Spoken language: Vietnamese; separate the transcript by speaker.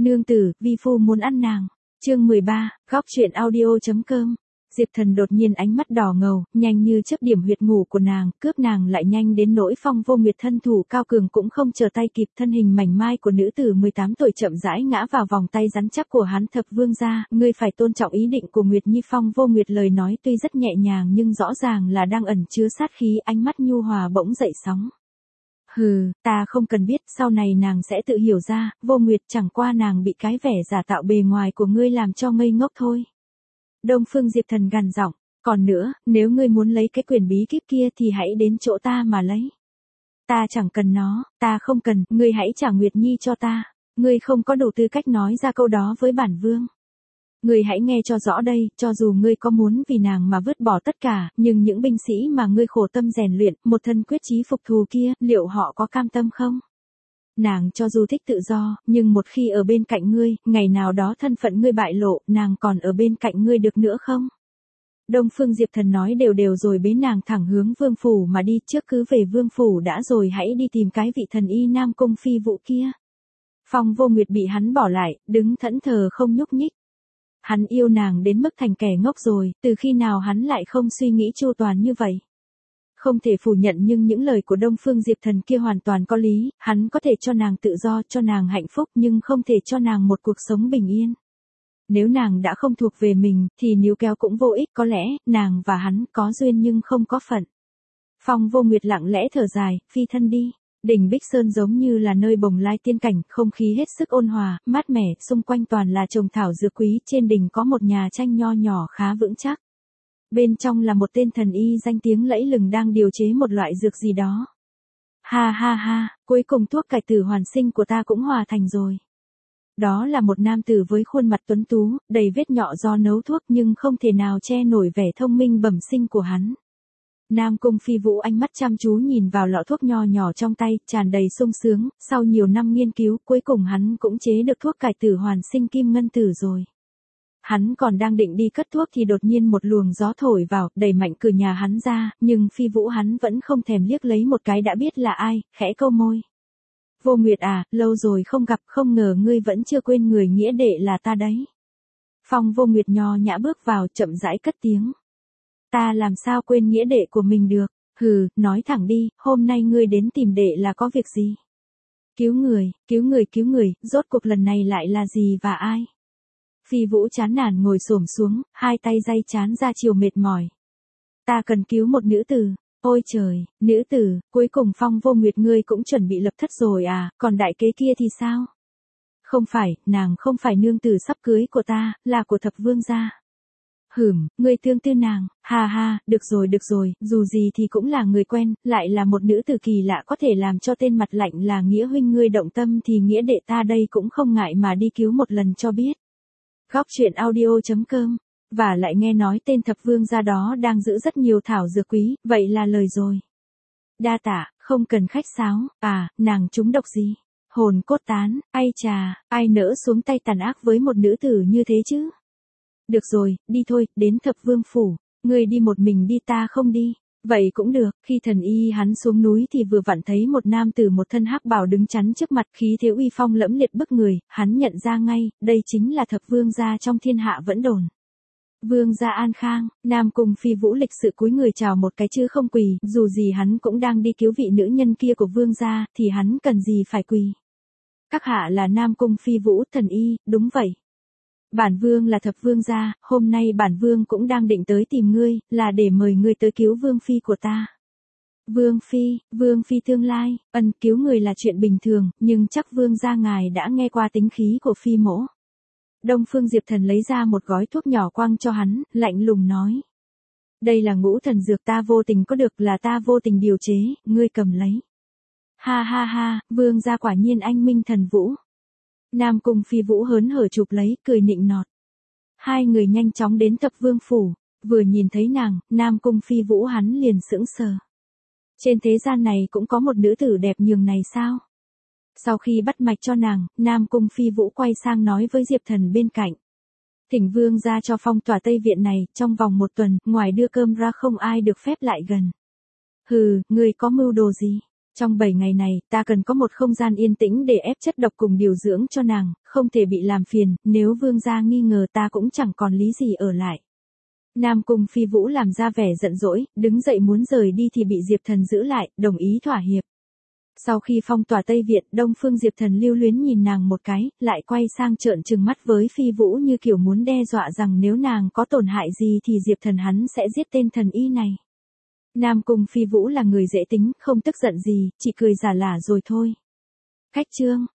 Speaker 1: Nương tử, vi phu muốn ăn nàng. Chương 13, góc truyện audio.com. Diệp Thần đột nhiên ánh mắt đỏ ngầu, nhanh như chớp điểm huyệt ngủ của nàng, cướp nàng lại nhanh đến nỗi Phong Vô Nguyệt thân thủ cao cường cũng không chờ tay kịp, thân hình mảnh mai của nữ tử 18 tuổi chậm rãi ngã vào vòng tay rắn chắc của hắn. Thập vương gia, ngươi phải tôn trọng ý định của Nguyệt Nhi. Phong Vô Nguyệt lời nói tuy rất nhẹ nhàng nhưng rõ ràng là đang ẩn chứa sát khí, ánh mắt nhu hòa bỗng dậy sóng. Hừ, ta không cần biết, sau này nàng sẽ tự hiểu ra. Vô Nguyệt, chẳng qua nàng bị cái vẻ giả tạo bề ngoài của ngươi làm cho ngây ngốc thôi. Đông Phương Diệp Thần gằn giọng, còn nữa, nếu ngươi muốn lấy cái quyền bí kíp kia thì hãy đến chỗ ta mà lấy. Ta chẳng cần nó, ta không cần, ngươi hãy trả Nguyệt Nhi cho ta. Ngươi không có đủ tư cách nói ra câu đó với bản vương. Ngươi hãy nghe cho rõ đây, cho dù ngươi có muốn vì nàng mà vứt bỏ tất cả, nhưng những binh sĩ mà ngươi khổ tâm rèn luyện, một thân quyết chí phục thù kia, liệu họ có cam tâm không? Nàng cho dù thích tự do, nhưng một khi ở bên cạnh ngươi, ngày nào đó thân phận ngươi bại lộ, nàng còn ở bên cạnh ngươi được nữa không? Đông Phương Diệp Thần nói đều đều rồi bế nàng thẳng hướng vương phủ mà đi, trước cứ về vương phủ đã rồi hãy đi tìm cái vị thần y Nam Cung Phi Vũ kia. Phong Vô Nguyệt bị hắn bỏ lại, đứng thẫn thờ không nhúc nhích. Hắn yêu nàng đến mức thành kẻ ngốc rồi, từ khi nào hắn lại không suy nghĩ chu toàn như vậy? Không thể phủ nhận nhưng những lời của Đông Phương Diệp Thần kia hoàn toàn có lý, hắn có thể cho nàng tự do, cho nàng hạnh phúc nhưng không thể cho nàng một cuộc sống bình yên. Nếu nàng đã không thuộc về mình, thì níu kéo cũng vô ích, có lẽ, nàng và hắn có duyên nhưng không có phận. Phong Vô Nguyệt lặng lẽ thở dài, phi thân đi. Đỉnh Bích Sơn giống như là nơi bồng lai tiên cảnh, không khí hết sức ôn hòa, mát mẻ, xung quanh toàn là trồng thảo dược quý, trên đỉnh có một nhà tranh nho nhỏ khá vững chắc. Bên trong là một tên thần y danh tiếng lẫy lừng đang điều chế một loại dược gì đó. Ha ha ha, cuối cùng thuốc cải tử hoàn sinh của ta cũng hòa thành rồi. Đó là một nam tử với khuôn mặt tuấn tú, đầy vết nhọ do nấu thuốc nhưng không thể nào che nổi vẻ thông minh bẩm sinh của hắn. Nam Cung Phi Vũ ánh mắt chăm chú nhìn vào lọ thuốc nho nhỏ trong tay, tràn đầy sung sướng, sau nhiều năm nghiên cứu, cuối cùng hắn cũng chế được thuốc cải tử hoàn sinh kim ngân tử rồi. Hắn còn đang định đi cất thuốc thì đột nhiên một luồng gió thổi vào, đẩy mạnh cửa nhà hắn ra, nhưng Phi Vũ hắn vẫn không thèm liếc lấy một cái đã biết là ai, khẽ câu môi. Vô Nguyệt à, lâu rồi không gặp, không ngờ ngươi vẫn chưa quên người nghĩa đệ là ta đấy. Phong Vô Nguyệt nho nhã bước vào, chậm rãi cất tiếng. Ta làm sao quên nghĩa đệ của mình được, hừ, nói thẳng đi, hôm nay ngươi đến tìm đệ là có việc gì? Cứu người, cứu người, cứu người, rốt cuộc lần này lại là gì và ai? Phi Vũ chán nản ngồi xổm xuống, hai tay day chán ra chiều mệt mỏi. Ta cần cứu một nữ tử. Ôi trời, nữ tử, cuối cùng Phong Vô Nguyệt ngươi cũng chuẩn bị lập thất rồi à, còn đại kế kia thì sao? Không phải, nàng không phải nương tử sắp cưới của ta, là của thập vương gia. Ngươi tương tư nàng, ha ha, được rồi, dù gì thì cũng là người quen, lại là một nữ tử kỳ lạ có thể làm cho tên mặt lạnh là nghĩa huynh ngươi động tâm thì nghĩa đệ ta đây cũng không ngại mà đi cứu một lần cho biết. Góc truyện audio.com, và lại nghe nói tên thập vương gia đó đang giữ rất nhiều thảo dược quý, vậy là lời rồi. Đa tạ, không cần khách sáo, à, nàng trúng độc gì? Hồn cốt tán, ai chà, ai nỡ xuống tay tàn ác với một nữ tử như thế chứ? Được rồi, đi thôi, đến thập vương phủ, ngươi đi một mình đi ta không đi. Vậy cũng được, khi thần y hắn xuống núi thì vừa vặn thấy một nam tử một thân hắc bào đứng chắn trước mặt, khí thế uy phong lẫm liệt bức người, hắn nhận ra ngay, đây chính là thập vương gia trong thiên hạ vẫn đồn. Vương gia an khang, Nam Cung Phi Vũ lịch sự cúi người chào một cái chứ không quỳ, dù gì hắn cũng đang đi cứu vị nữ nhân kia của vương gia, thì hắn cần gì phải quỳ. Các hạ là Nam Cung Phi Vũ, thần y, đúng vậy. Bản vương là thập vương gia, hôm nay bản vương cũng đang định tới tìm ngươi, là để mời ngươi tới cứu vương phi của ta. Vương phi tương lai, cứu người là chuyện bình thường, nhưng chắc vương gia ngài đã nghe qua tính khí của phi mỗ. Đông Phương Diệp Thần lấy ra một gói thuốc nhỏ quăng cho hắn, lạnh lùng nói. Đây là ngũ thần dược ta vô tình có được, là ta vô tình điều chế, ngươi cầm lấy. Ha ha ha, vương gia quả nhiên anh minh thần vũ. Nam Cung Phi Vũ hớn hở chụp lấy, cười nịnh nọt. Hai người nhanh chóng đến thập vương phủ, vừa nhìn thấy nàng, Nam Cung Phi Vũ hắn liền sững sờ. Trên thế gian này cũng có một nữ tử đẹp nhường này sao? Sau khi bắt mạch cho nàng, Nam Cung Phi Vũ quay sang nói với Diệp Thần bên cạnh. Thỉnh vương ra cho phong tỏa Tây Viện này, trong vòng 1 tuần, ngoài đưa cơm ra không ai được phép lại gần. Hừ, ngươi có mưu đồ gì? Trong 7 ngày này, ta cần có một không gian yên tĩnh để ép chất độc cùng điều dưỡng cho nàng, không thể bị làm phiền, nếu vương gia nghi ngờ ta cũng chẳng còn lý gì ở lại. Nam Cung Phi Vũ làm ra vẻ giận dỗi, đứng dậy muốn rời đi thì bị Diệp Thần giữ lại, đồng ý thỏa hiệp. Sau khi phong tỏa Tây Viện, Đông Phương Diệp Thần lưu luyến nhìn nàng một cái, lại quay sang trợn trừng mắt với Phi Vũ như kiểu muốn đe dọa rằng nếu nàng có tổn hại gì thì Diệp Thần hắn sẽ giết tên thần y này. Nam Cung Phi Vũ là người dễ tính, không tức giận gì, chỉ cười giả lả rồi thôi. Khách chương